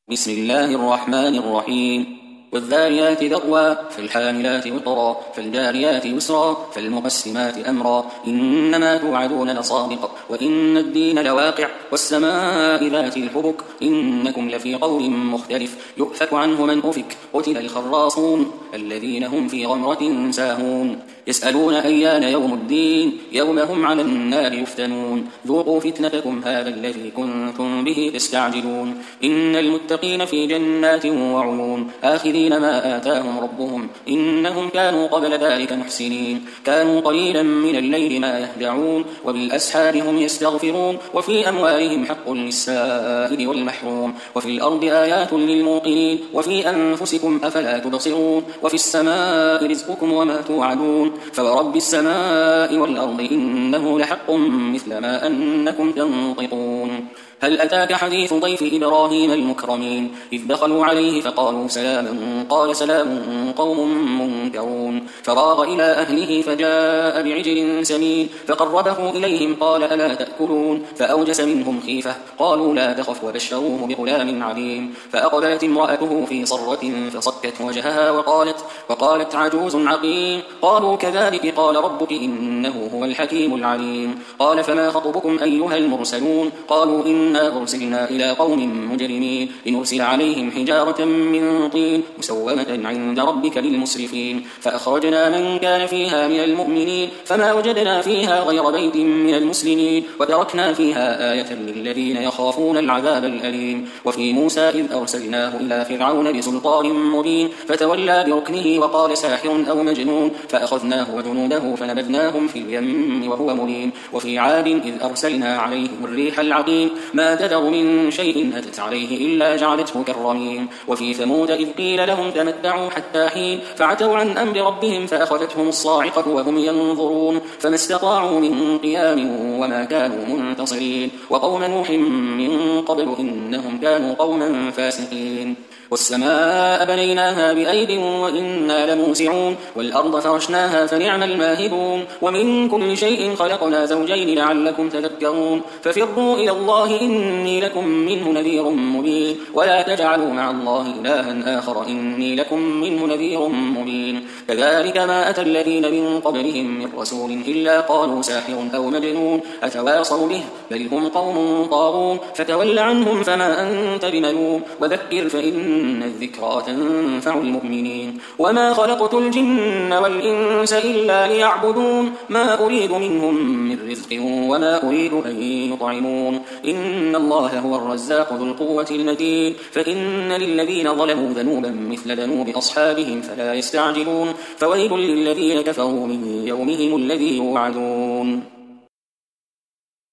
بسم الله الرحمن الرحيم والذاريات ذروا فالحاملات وقرا فالجاريات يسرا فالمقسمات أمرا إنما توعدون لصادق وإن الدين لواقع والسماء ذات الحبك إنكم لفي قول مختلف يؤفك عنه من أفك قتل الخراصون الذين هم في غمرة ساهون يسألون أيان يوم الدين يوم هم على النار يفتنون ذوقوا فتنتكم هذا الذي كنتم به تستعجلون إن المتقين في جنات وعيون آخذين ما آتاهم ربهم إنهم كانوا قبل ذلك محسنين كانوا قليلا من الليل ما يهجعون وبالأسحار هم يستغفرون وفي أموالهم حق للسائل والمحروم وفي الأرض آيات للموقنين وفي أنفسكم أفلا تبصرون وفي السماء رزقكم وما توعدون فورب السماء والأرض إنه لحق مثل ما أنكم تنطقون هل أتاك حديث ضيف إبراهيم المكرمين إذ دخلوا عليه فقالوا سلاما قال سلام قوم منكرون فراغ إلى أهله فجاء بعجل سمين فقربه إليهم قال ألا تأكلون فأوجس منهم خيفة قالوا لا تخف وبشروه بغلام عليم فأقبلت امرأته في صرة فصكت وجهها وقالت عجوز عقيم قالوا كذلك قال ربك إنه هو الحكيم العليم قال فما خطبكم أيها المرسلون قالوا إنا أرسلنا إلى قوم مجرمين لنرسل عليهم حجارة من طين مسومة عند ربك للمسرفين فأخرجنا من كان فيها من المؤمنين فما وجدنا فيها غير بيت من المسلمين وتركنا فيها آية للذين يخافون العذاب الأليم وفي موسى إذ أرسلناه إلى فرعون بسلطان مبين فتولى بركنه وقال ساحر أو مجنون فأخذناه وجنوده فنبذناهم في اليم وهو مليم وفي عاد إذ أرسلنا عليهم الريح العقيم ما تذر من شيء أتت عليه إلا جعلته كالرميم وفي ثمود إذ قيل لهم تمتعوا حتى حين فعتوا عن أمر ربهم فأخذتهم الصاعقة وهم ينظرون فما استطاعوا من قيام وما كانوا منتصرين وقوم نوح من قبل إنهم كانوا قوما فاسقين والسماء بنيناها بأيد وإنا لموسعون والأرض فرشناها فنعم الماهدون ومن كل شيء خلقنا زوجين لعلكم تذكرون ففروا إلى الله إني لكم منه نذير مبين ولا تجعلوا مع الله إلها آخر إني لكم منه نذير مبين كذلك ما أتى الذين من قبلهم من رسول إلا قالوا ساحر أو مجنون أتواصوا به بل هم قوم طاغون فتول عنهم فما أنت بملوم وذكر فإن الذكرى تنفع المؤمنين وما خلقت الجن والإنس إلا ليعبدون ما أريد منهم من رزق وما أريد أن يطعمون إن الله هو الرزاق ذو القوة المتين فإن للذين ظلموا ذنوبا مثل ذنوب أصحابهم فلا يستعجلون فويل للذين كفروا من يومهم الذي يوعدون